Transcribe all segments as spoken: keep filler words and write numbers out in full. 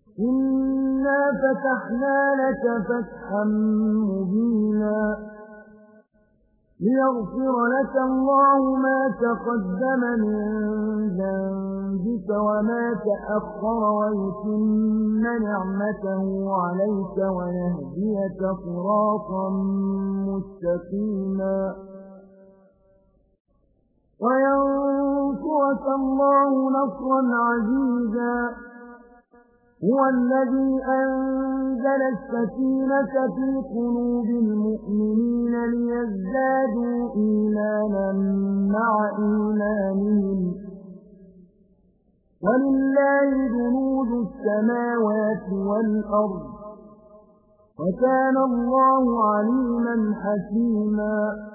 إنا فتحنا لك فتحا مبينا ليغفر لك الله ما تقدم من ذنبك وما تأخر ويتم نعمته عليك ويهديك صراطا مستقيما وينصرك الله نصرا عزيزا هو الذي أنزل السكينة في قلوب المؤمنين ليزدادوا إيمانا مع إيمانهم ولله جنود السماوات والأرض وكان الله عليما حكيما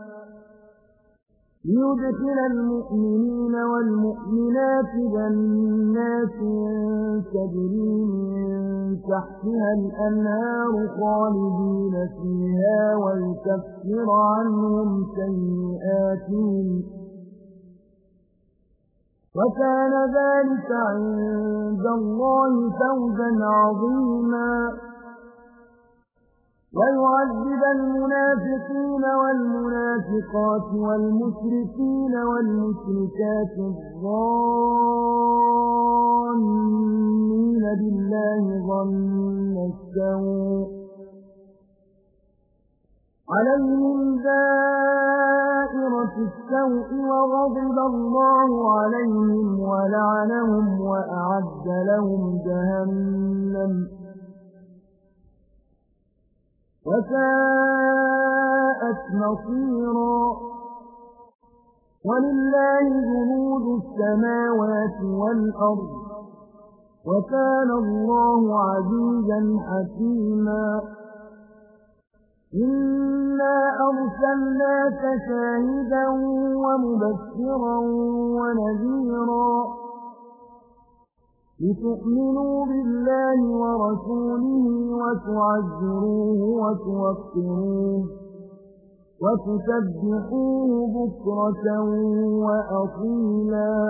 ليدخل المؤمنين والمؤمنات جنات تجري من تحتها الأنهار خالدين فيها ويكفر عنهم سيئاتهم وكان ذلك عند الله فوزا عظيما ويعذب المنافقين والمنافقات والمشركين والمشركات الظانين بالله ظن السوء عليهم دائرة السوء وغضب الله عليهم ولعنهم وأعد لهم جهنم وساءت مصيرا ولله جنود السماوات والأرض وكان الله عزيزا حكيما إنا أرسلناك شاهدا ومبشرا ونذيرا لتؤمنوا بالله ورسوله وتعزروه وتوقروه وتسبحوه بكرة وأصيلا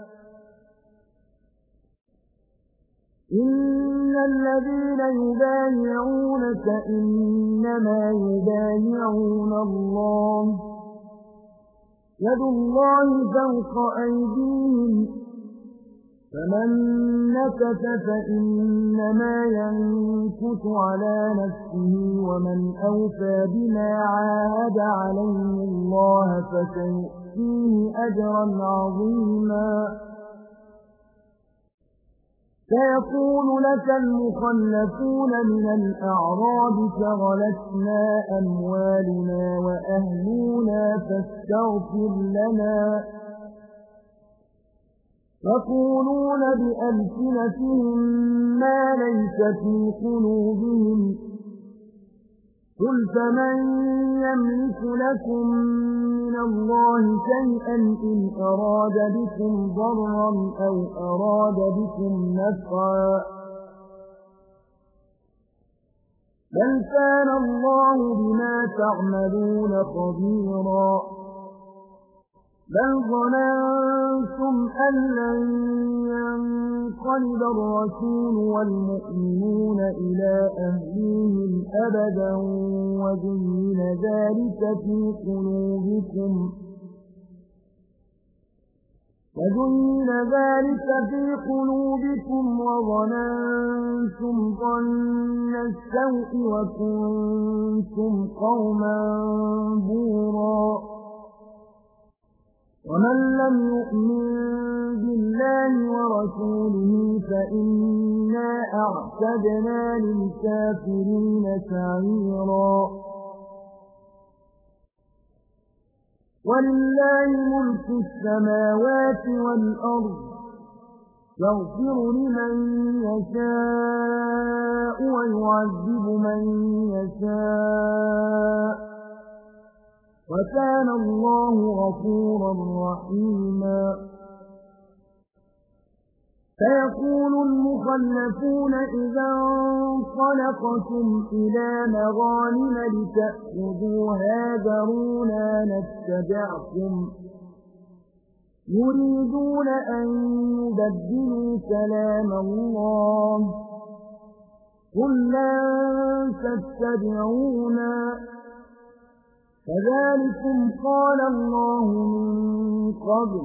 إن الذين يبايعونك إنما يبايعون الله يد الله فوق أيديهم فمن نكث فإنما ينكث على نفسه ومن أوفى بما عاهد عليه الله فسيؤتيه أجرا عظيما سيقول لك المخلفون من الأعراب شغلتنا أموالنا وأهلنا فاستغفر لنا يقولون بألسنتهم ما ليس في قلوبهم قل فمن يملك لكم من الله شيئا إن أراد بكم ضرا أو أراد بكم نفعا بل كان الله بما تعملون خبيرا بل ظننتم أن لن ينقلب الرسول والمؤمنون إلى أهليهم أبدا وزين ذلك في قلوبكم وزين ذلك في قلوبكم وظننتم ظن السوء وكنتم قوما بورا ومن لم يؤمن بالله ورسوله فإنا أعتدنا للكافرين سعيرا ولله ملك السماوات والأرض يغفر لمن يشاء ويعذب من يشاء وكان الله غفورا رحيما سيقول المخلفون إذا انطلقتم إلى مغانم لتأخذوها ذرونا نتبعكم يريدون أن يبدلوا كلام الله قُل لَّن تَتَّبِعُونَا كَذَٰلِكُمْ قَالَ اللَّهُ مِن قَبْلُ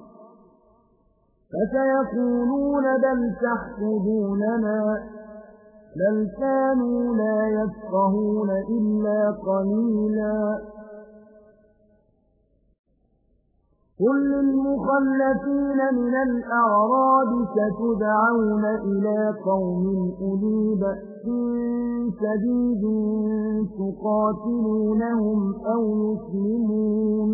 فَسَيَقُولُونَ بَلْ تَحْسُدُونَنَا بَلْ كَانُوا لَا يَفْقَهُونَ إِلَّا قَلِيلًا قُل لِّلْمُخَلَّفِينَ مِنَ الْأَعْرَابِ سَتُدْعَوْنَ إِلَىٰ قَوْمٍ أُولِي بَأْسٍ شَدِيدٍ تُقَاتِلُونَهُمْ أَوْ يُسْلِمُونَ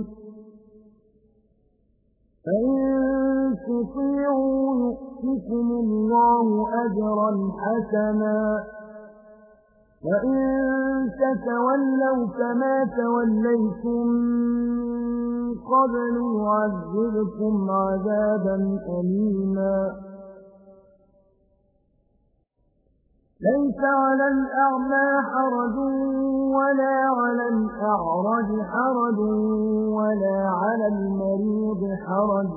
فَإِن تُطِيعُوا يُؤْتِكُمُ اللَّهُ أَجْرًا حَسَنًا وَإِن تَتَوَلَّوْا كَمَا تَوَلَّيْتُم مِّن قَبْلُ يُعَذِّبْكُمْ عَذَابًا أَلِيمًا لَيْسَ عَلَى الْأَعْمَىٰ حَرَجٌ وَلَا عَلَى الْأَعْرَجِ حَرَجٌ وَلَا عَلَى الْمَرِيضِ حَرَجٌ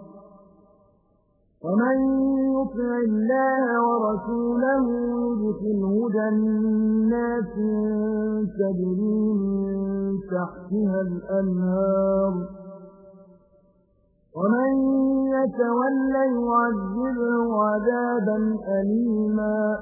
وَمَن يُطِعِ اللَّهَ وَرَسُولَهُ يُدْخِلْهُ جَنَّاتٍ تَجْرِي مِن تَحْتِهَا الْأَنْهَارُ وَمَن يَتَوَلَّ يُعَذِّبْهُ عَذَابًا أَلِيمًا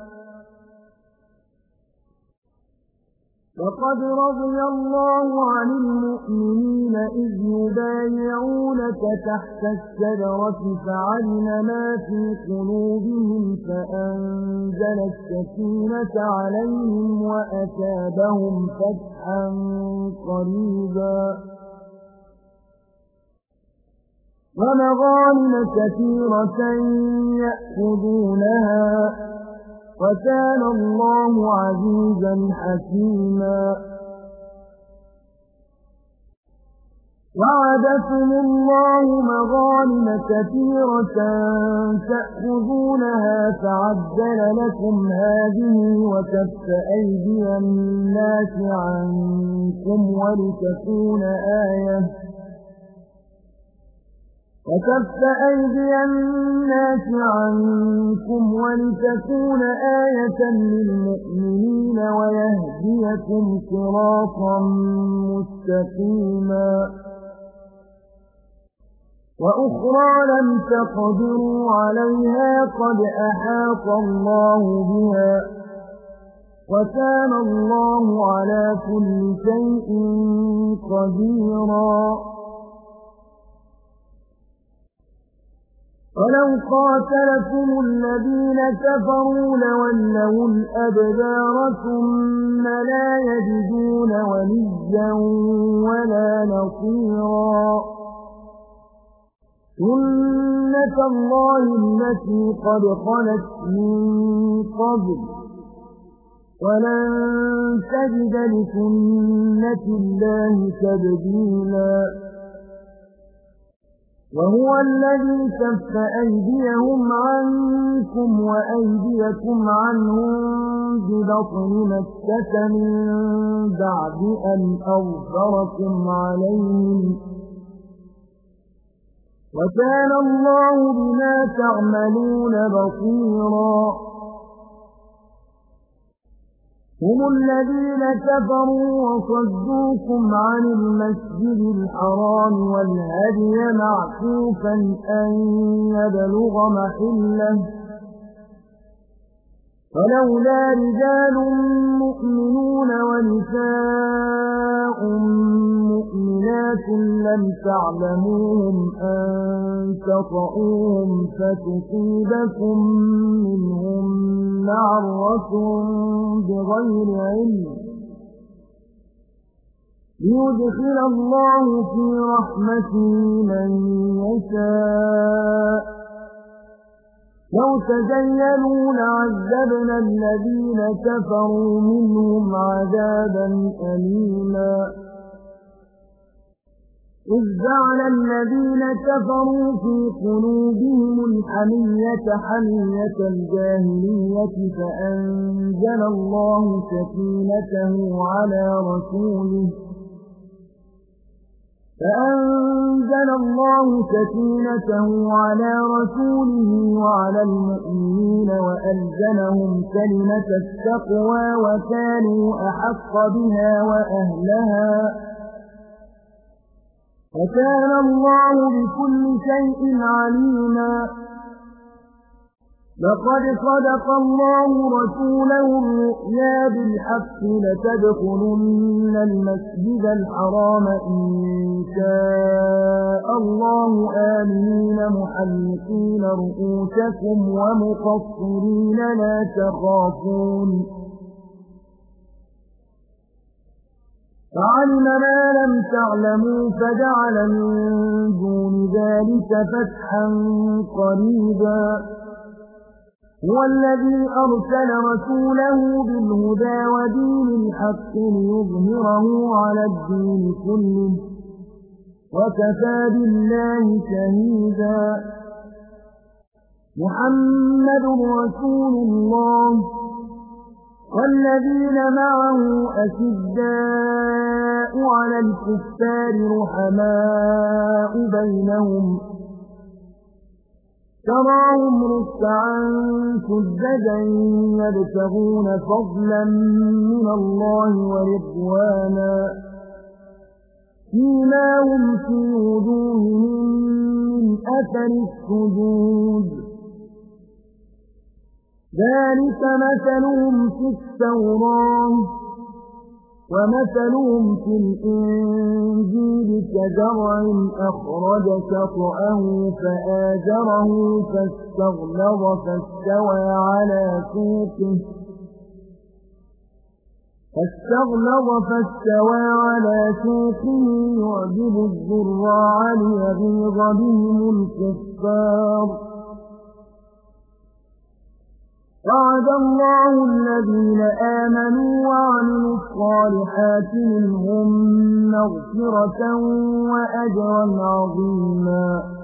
لَقَدْ رَضِيَ اللَّهُ عَنِ الْمُؤْمِنِينَ إِذْ يُبَايِعُونَكَ تَحْتَ الشَّجَرَةِ فَعَلِمَ مَا فِي قُلُوبِهِمْ فَأَنزَلَ السَّكِينَةَ عَلَيْهِمْ وَأَثَابَهُمْ فَتْحًا قَرِيبًا وَمَغَانِمَ كَثِيرَةً يَأْخُذُونَهَا وَكَانَ اللَّهُ عَزِيزًا حَكِيمًا وَعَدَكُمُ اللَّهُ مَغَانِمَ كَثِيرَةً تَأْخُذُونَهَا فَعَجَّلَ لَكُمْ هَٰذِهِ وَكَفَّ أَيْدِيَ النَّاسِ عَنكُمْ وَلِتَكُونَ آيَةً وَكَفَّ أَيْدِيَ النَّاسِ عَنكُمْ وَلِتَكُونَ آيَةً لِّلْمُؤْمِنِينَ وَيَهْدِيَكُمْ صِرَاطًا مُّسْتَقِيمًا وَأُخْرَىٰ لَمْ تَقْدِرُوا عَلَيْهَا قَدْ أَحَاطَ اللَّهُ بِهَا وَكَانَ اللَّهُ عَلَىٰ كُلِّ شَيْءٍ قَدِيرًا وَلَوْ قَاتَلَكُمُ الَّذِينَ كَفَرُوا لَوَلَّوُا الْأَدْبَارَ ثُمَّ لَا يَجِدُونَ وَلِيًّا وَلَا نَصِيرًا سُنَّةَ اللَّهِ الَّتِي قَدْ خَلَتْ مِن قَبْلُ وَلَن تَجِدَ لِسُنَّةِ اللَّهِ تَبْدِيلًا وَهُوَ الَّذِي كَفَّ أَيْدِيَهُمْ عَنكُمْ وَأَيْدِيَكُمْ عَنْهُم بِبَطْنِ مَكَّةَ مِن بَعْدِ أَنْ أَظْفَرَكُمْ عَلَيْهِمْ وَكَانَ اللَّهُ بِمَا تَعْمَلُونَ بَصِيرًا هُمُ الَّذِينَ كَفَرُوا وَصَدُّوكُمْ عَنِ الْمَسْجِدِ الْحَرَامِ وَالْهَدْيَ مَعْكُوفًا أَن يَبْلُغَ مَحِلَّهُ فَلَوْلَا رِجَالٌ مُّؤْمِنُونَ وَنِسَاءٌ مُّؤْمِنَاتٌ لَّمْ تَعْلَمُوهُمْ أَن تَطَئُوهُمْ فَتُصِيبَكُم مِّنْهُم مَّعَرَّةٌ بِغَيْرِ عِلْمٍ لِّيُدْخِلَ اللَّهُ فِي رَحْمَتِهِ مَن يَشَاءُ لَوْ تَزَيَّلُوا لَعَذَّبْنَا الَّذِينَ كَفَرُوا مِنْهُمْ عَذَابًا أَلِيمًا إِذْ جَعَلَ الَّذِينَ كَفَرُوا فِي قُلُوبِهِمُ الْحَمِيَّةَ حَمِيَّةَ الْجَاهِلِيَّةِ فَأَنزَلَ اللَّهُ سَكِينَتَهُ عَلَىٰ رَسُولِهِ فأنزل الله سكينته على رسوله وعلى المؤمنين وألزمهم كلمة التقوى وكانوا أحق بها وأهلها وكان الله بكل شيء عليما. لقد صدق الله رسوله الرؤيا بالحق لتدخلن المسجد الحرام إن شاء الله آمنين محلقين رؤوسكم ومقصرين لا تخافون فعلم ما لم تعلموا فجعل من دون ذلك فتحا قريبا. هو الذي أرسل رسوله بالهدى ودين الحق ليظهره على الدين كله وكفى بالله شهيدا. محمد رسول الله والذين معه أشداء على الكفار رحماء بينهم تراهم ركعا سجدا يبتغون فضلا من الله ورضوانا سيماهم في وجوههم من أثر السجود ذلك مثلهم في التوراة ومثلهم في الإنجيل كزرع أخرج شطأه فآزره فاستغلظ فاستوى على سوقه فاستغلظ فاستوى على سوقه يعجب الزراع ليغيظ بهم الكفار. وعد الله الذين آمنوا وعملوا الصالحات منهم مغفرة وأجرا عظيما.